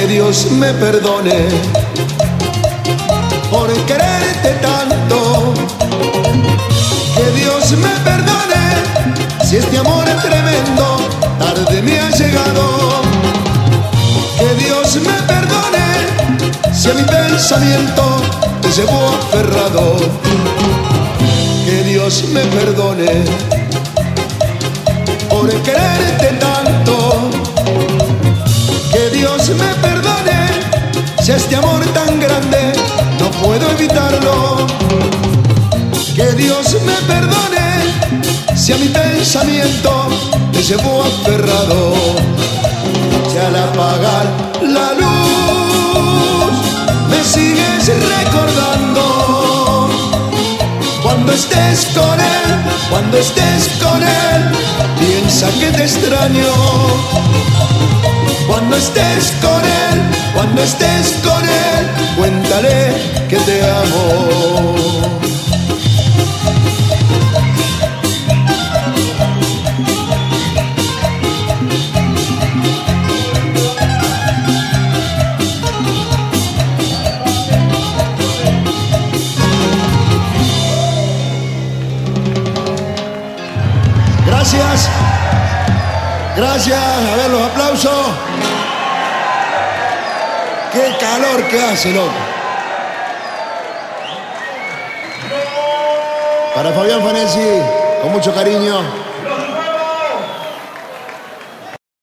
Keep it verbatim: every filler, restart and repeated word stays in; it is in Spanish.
Que Dios me perdone por quererte tanto. Que Dios me perdone si este amor es tremendo tarde me ha llegado. Que Dios me perdone si a mi pensamiento te llevó aferrado. Que Dios me perdone por quererte tanto. Que Dios me perdone si este amor tan grande no puedo evitarlo. Que Dios me perdone si a mi pensamiento te llevó aferrado. Si al apagar la luz me sigues recordando, cuando estés con él, cuando estés con él, piensa que te extraño. Cuando estés con él, cuando estés con él, cuéntale que te amo. Gracias, gracias, a ver los aplausos. Qué calor que hace, loco. Para Fabián Fanesi, con mucho cariño.